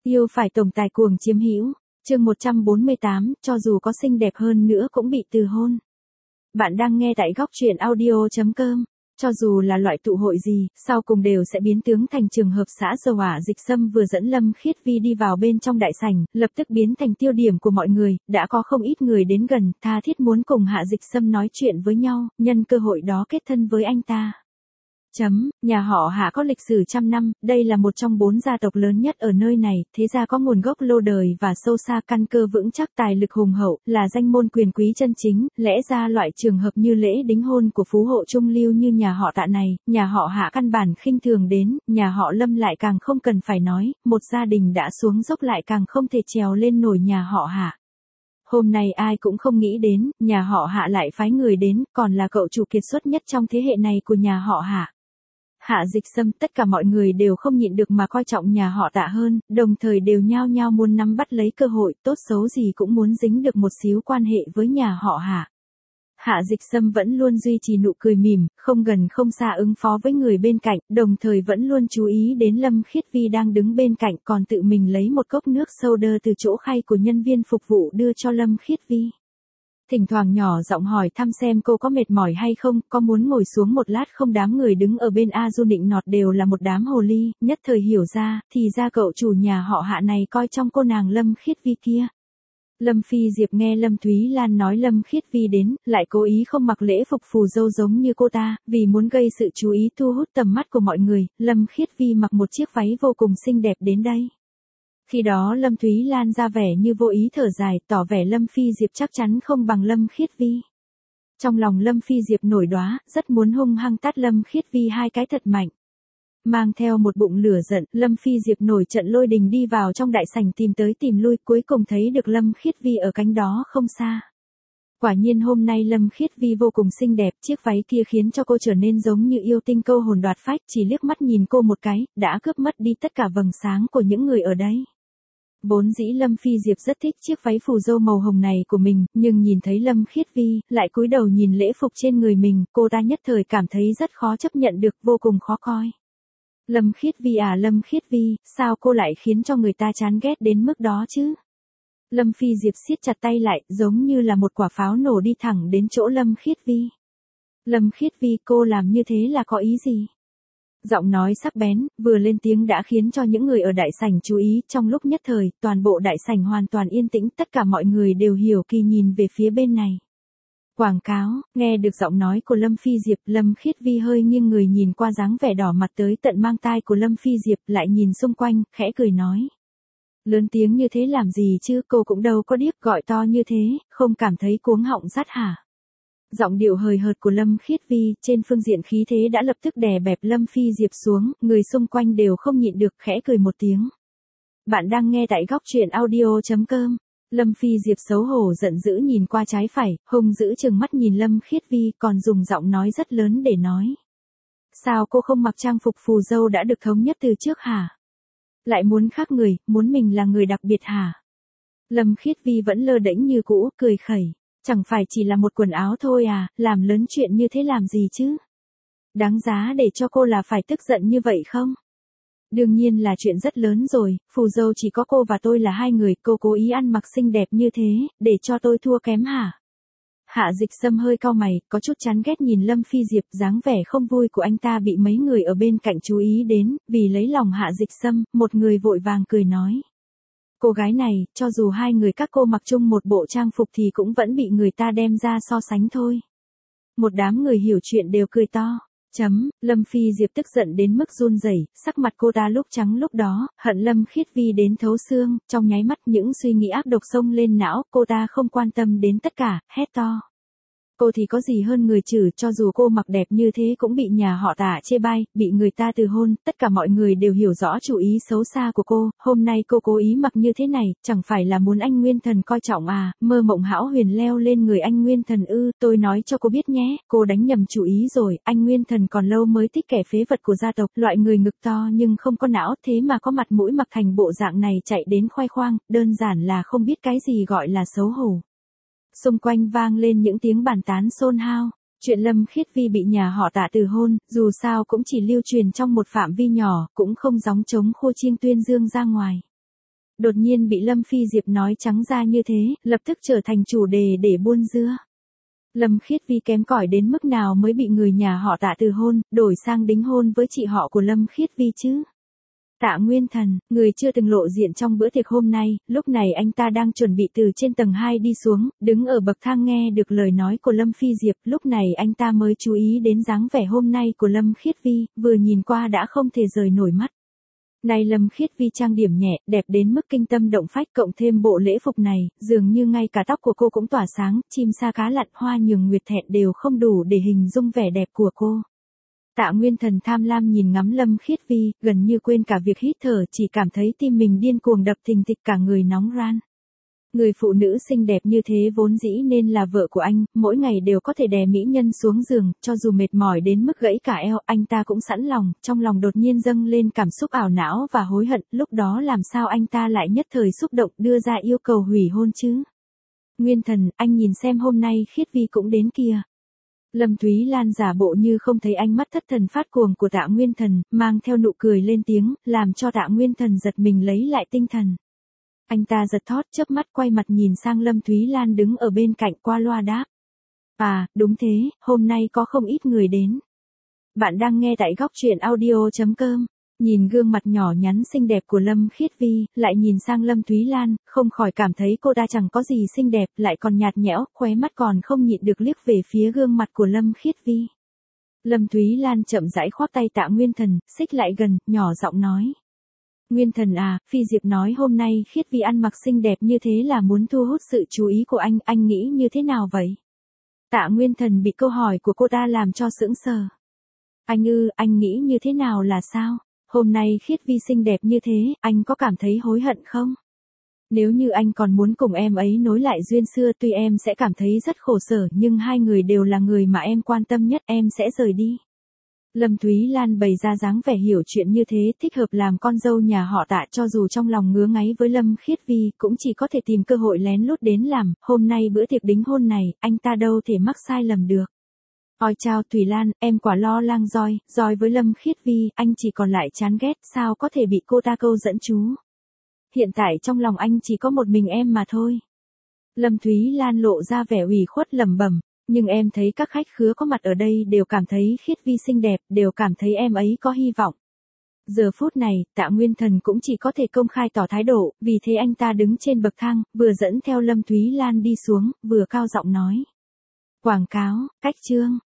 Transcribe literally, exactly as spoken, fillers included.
Yêu phải tổng tài cuồng chiếm hữu. Chương một trăm bốn mươi tám, cho dù có xinh đẹp hơn nữa cũng bị từ hôn. Bạn đang nghe tại góc truyện audio chấm com. Cho dù là loại tụ hội gì, sau cùng đều sẽ biến tướng thành trường hợp xã dầu hỏa dịch sâm vừa dẫn Lâm Khiết Vi đi vào bên trong đại sảnh, lập tức biến thành tiêu điểm của mọi người, đã có không ít người đến gần, tha thiết muốn cùng Hạ Dịch Sâm nói chuyện với nhau, nhân cơ hội đó kết thân với anh ta. Chấm, nhà họ Hạ có lịch sử trăm năm, đây là một trong bốn gia tộc lớn nhất ở nơi này, thế gia có nguồn gốc lâu đời và sâu xa, căn cơ vững chắc, tài lực hùng hậu, là danh môn quyền quý chân chính, lẽ ra loại trường hợp như lễ đính hôn của phú hộ trung lưu như nhà họ Tạ này, nhà họ Hạ căn bản khinh thường đến, nhà họ Lâm lại càng không cần phải nói, một gia đình đã xuống dốc lại càng không thể trèo lên nổi nhà họ Hạ. Hôm nay ai cũng không nghĩ đến, nhà họ Hạ lại phái người đến, còn là cậu chủ kiệt xuất nhất trong thế hệ này của nhà họ Hạ. Hạ Dịch Sâm, tất cả mọi người đều không nhịn được mà coi trọng nhà họ Tạ hơn, đồng thời đều nhao nhao muốn nắm bắt lấy cơ hội, tốt xấu gì cũng muốn dính được một xíu quan hệ với nhà họ Hạ. Hạ Dịch Sâm vẫn luôn duy trì nụ cười mỉm, không gần không xa ứng phó với người bên cạnh, đồng thời vẫn luôn chú ý đến Lâm Khiết Vi đang đứng bên cạnh, còn tự mình lấy một cốc nước soda từ chỗ khay của nhân viên phục vụ đưa cho Lâm Khiết Vi. Thỉnh thoảng nhỏ giọng hỏi thăm xem cô có mệt mỏi hay không, có muốn ngồi xuống một lát không. Đám người đứng ở bên A Du nịnh nọt đều là một đám hồ ly, nhất thời hiểu ra, thì ra cậu chủ nhà họ Hạ này coi trong cô nàng Lâm Khiết Vi kia. Lâm Phi Diệp nghe Lâm Thúy Lan nói Lâm Khiết Vi đến, lại cố ý không mặc lễ phục phù dâu giống như cô ta, vì muốn gây sự chú ý thu hút tầm mắt của mọi người, Lâm Khiết Vi mặc một chiếc váy vô cùng xinh đẹp đến đây. Khi đó Lâm Thúy Lan ra vẻ như vô ý thở dài, tỏ vẻ Lâm Phi Diệp chắc chắn không bằng Lâm Khiết Vi. Trong lòng Lâm Phi Diệp nổi đoá, rất muốn hung hăng tát Lâm Khiết Vi hai cái thật mạnh. Mang theo một bụng lửa giận, Lâm Phi Diệp nổi trận lôi đình đi vào trong đại sảnh tìm tới tìm lui, cuối cùng thấy được Lâm Khiết Vi ở cánh đó không xa. Quả nhiên hôm nay Lâm Khiết Vi vô cùng xinh đẹp, chiếc váy kia khiến cho cô trở nên giống như yêu tinh câu hồn đoạt phách, chỉ liếc mắt nhìn cô một cái, đã cướp mất đi tất cả vầng sáng của những người ở đây. Vốn dĩ Lâm Phi Diệp rất thích chiếc váy phù dâu màu hồng này của mình, nhưng nhìn thấy Lâm Khiết Vi, lại cúi đầu nhìn lễ phục trên người mình, cô ta nhất thời cảm thấy rất khó chấp nhận được, vô cùng khó coi. Lâm Khiết Vi à Lâm Khiết Vi, sao cô lại khiến cho người ta chán ghét đến mức đó chứ? Lâm Phi Diệp siết chặt tay lại, giống như là một quả pháo nổ đi thẳng đến chỗ Lâm Khiết Vi. Lâm Khiết Vi, cô làm như thế là có ý gì? Giọng nói sắc bén, vừa lên tiếng đã khiến cho những người ở đại sảnh chú ý, trong lúc nhất thời, toàn bộ đại sảnh hoàn toàn yên tĩnh, tất cả mọi người đều hiểu kỳ nhìn về phía bên này. Quảng cáo, nghe được giọng nói của Lâm Phi Diệp, Lâm Khiết Vi hơi nghiêng người nhìn qua dáng vẻ đỏ mặt tới tận mang tai của Lâm Phi Diệp, lại nhìn xung quanh, khẽ cười nói. Lớn tiếng như thế làm gì chứ, cô cũng đâu có điếc, gọi to như thế, không cảm thấy cuống họng rát hả? Giọng điệu hời hợt của Lâm Khiết Vi, trên phương diện khí thế đã lập tức đè bẹp Lâm Phi Diệp xuống, người xung quanh đều không nhịn được, khẽ cười một tiếng. Bạn đang nghe tại góc truyện audio chấm com. Lâm Phi Diệp xấu hổ giận dữ nhìn qua trái phải, hung dữ trừng mắt nhìn Lâm Khiết Vi, còn dùng giọng nói rất lớn để nói. Sao cô không mặc trang phục phù dâu đã được thống nhất từ trước hả? Lại muốn khác người, muốn mình là người đặc biệt hả? Lâm Khiết Vi vẫn lơ đễnh như cũ, cười khẩy. Chẳng phải chỉ là một quần áo thôi à, làm lớn chuyện như thế làm gì chứ? Đáng giá để cho cô là phải tức giận như vậy không? Đương nhiên là chuyện rất lớn rồi, phù dâu chỉ có cô và tôi là hai người, cô cố ý ăn mặc xinh đẹp như thế, để cho tôi thua kém hả? Hạ Dịch Sâm hơi cau mày, có chút chán ghét nhìn Lâm Phi Diệp, dáng vẻ không vui của anh ta bị mấy người ở bên cạnh chú ý đến, vì lấy lòng Hạ Dịch Sâm, một người vội vàng cười nói. Cô gái này, cho dù hai người các cô mặc chung một bộ trang phục thì cũng vẫn bị người ta đem ra so sánh thôi. Một đám người hiểu chuyện đều cười to. Chấm, Lâm Phi Diệp tức giận đến mức run rẩy, sắc mặt cô ta lúc trắng lúc đó, hận Lâm Khiết Vi đến thấu xương, trong nháy mắt những suy nghĩ ác độc xông lên não, cô ta không quan tâm đến tất cả, hét to. Cô thì có gì hơn người chử, cho dù cô mặc đẹp như thế cũng bị nhà họ Tạ chê bai, bị người ta từ hôn, tất cả mọi người đều hiểu rõ chủ ý xấu xa của cô, hôm nay cô cố ý mặc như thế này, chẳng phải là muốn anh Nguyên Thần coi trọng à, mơ mộng hão huyền leo lên người anh Nguyên Thần ư, tôi nói cho cô biết nhé, cô đánh nhầm chủ ý rồi, anh Nguyên Thần còn lâu mới thích kẻ phế vật của gia tộc, loại người ngực to nhưng không có não, thế mà có mặt mũi mặc thành bộ dạng này chạy đến khoe khoang, đơn giản là không biết cái gì gọi là xấu hổ. Xung quanh vang lên những tiếng bàn tán xôn xao. Chuyện Lâm Khiết Vi bị nhà họ Tạ từ hôn, dù sao cũng chỉ lưu truyền trong một phạm vi nhỏ, cũng không gióng trống khô chiêng tuyên dương ra ngoài. Đột nhiên bị Lâm Phi Diệp nói trắng ra như thế, lập tức trở thành chủ đề để buôn dưa. Lâm Khiết Vi kém cỏi đến mức nào mới bị người nhà họ Tạ từ hôn, đổi sang đính hôn với chị họ của Lâm Khiết Vi chứ? Tạ Nguyên Thần, người chưa từng lộ diện trong bữa tiệc hôm nay, lúc này anh ta đang chuẩn bị từ trên tầng hai đi xuống, đứng ở bậc thang nghe được lời nói của Lâm Phi Diệp, lúc này anh ta mới chú ý đến dáng vẻ hôm nay của Lâm Khiết Vi, vừa nhìn qua đã không thể rời nổi mắt. Này Lâm Khiết Vi trang điểm nhẹ, đẹp đến mức kinh tâm động phách, cộng thêm bộ lễ phục này, dường như ngay cả tóc của cô cũng tỏa sáng, chim sa cá lặn, hoa nhường nguyệt thẹn đều không đủ để hình dung vẻ đẹp của cô. Tạ Nguyên Thần tham lam nhìn ngắm Lâm Khiết Vi, gần như quên cả việc hít thở, chỉ cảm thấy tim mình điên cuồng đập thình thịch, cả người nóng ran. Người phụ nữ xinh đẹp như thế vốn dĩ nên là vợ của anh, mỗi ngày đều có thể đè mỹ nhân xuống giường, cho dù mệt mỏi đến mức gãy cả eo, anh ta cũng sẵn lòng, trong lòng đột nhiên dâng lên cảm xúc ảo não và hối hận, lúc đó làm sao anh ta lại nhất thời xúc động đưa ra yêu cầu hủy hôn chứ? Nguyên Thần, anh nhìn xem hôm nay Khiết Vi cũng đến kìa. Lâm Thúy Lan giả bộ như không thấy ánh mắt thất thần phát cuồng của Tạ Nguyên Thần, mang theo nụ cười lên tiếng, làm cho Tạ Nguyên Thần giật mình lấy lại tinh thần. Anh ta giật thót, chớp mắt quay mặt nhìn sang Lâm Thúy Lan đứng ở bên cạnh, qua loa đáp. À, đúng thế, hôm nay có không ít người đến. Bạn đang nghe tại góc truyện audio chấm com. Nhìn gương mặt nhỏ nhắn xinh đẹp của Lâm Khiết Vi, lại nhìn sang Lâm Thúy Lan, không khỏi cảm thấy cô ta chẳng có gì xinh đẹp, lại còn nhạt nhẽo, khóe mắt còn không nhịn được liếc về phía gương mặt của Lâm Khiết Vi. Lâm Thúy Lan chậm rãi khoác tay Tạ Nguyên Thần, xích lại gần, nhỏ giọng nói. Nguyên Thần à, Phi Diệp nói hôm nay Khiết Vi ăn mặc xinh đẹp như thế là muốn thu hút sự chú ý của anh, anh nghĩ như thế nào vậy? Tạ Nguyên Thần bị câu hỏi của cô ta làm cho sững sờ. Anh ư, anh nghĩ như thế nào là sao? Hôm nay Khiết Vi xinh đẹp như thế, anh có cảm thấy hối hận không? Nếu như anh còn muốn cùng em ấy nối lại duyên xưa, tuy em sẽ cảm thấy rất khổ sở, nhưng hai người đều là người mà em quan tâm nhất, em sẽ rời đi. Lâm Thúy Lan bày ra dáng vẻ hiểu chuyện như thế, thích hợp làm con dâu nhà họ Tạ, cho dù trong lòng ngứa ngáy với Lâm Khiết Vi, cũng chỉ có thể tìm cơ hội lén lút đến làm, hôm nay bữa tiệc đính hôn này, anh ta đâu thể mắc sai lầm được. Ôi chao Thủy Lan, em quả lo lang roi, roi với Lâm Khiết Vi, anh chỉ còn lại chán ghét, sao có thể bị cô ta câu dẫn chú. Hiện tại trong lòng anh chỉ có một mình em mà thôi. Lâm Thúy Lan lộ ra vẻ ủy khuất lẩm bẩm, nhưng em thấy các khách khứa có mặt ở đây đều cảm thấy Khiết Vi xinh đẹp, đều cảm thấy em ấy có hy vọng. Giờ phút này, Tạ Nguyên Thần cũng chỉ có thể công khai tỏ thái độ, vì thế anh ta đứng trên bậc thang, vừa dẫn theo Lâm Thúy Lan đi xuống, vừa cao giọng nói. Quảng cáo, cách chương.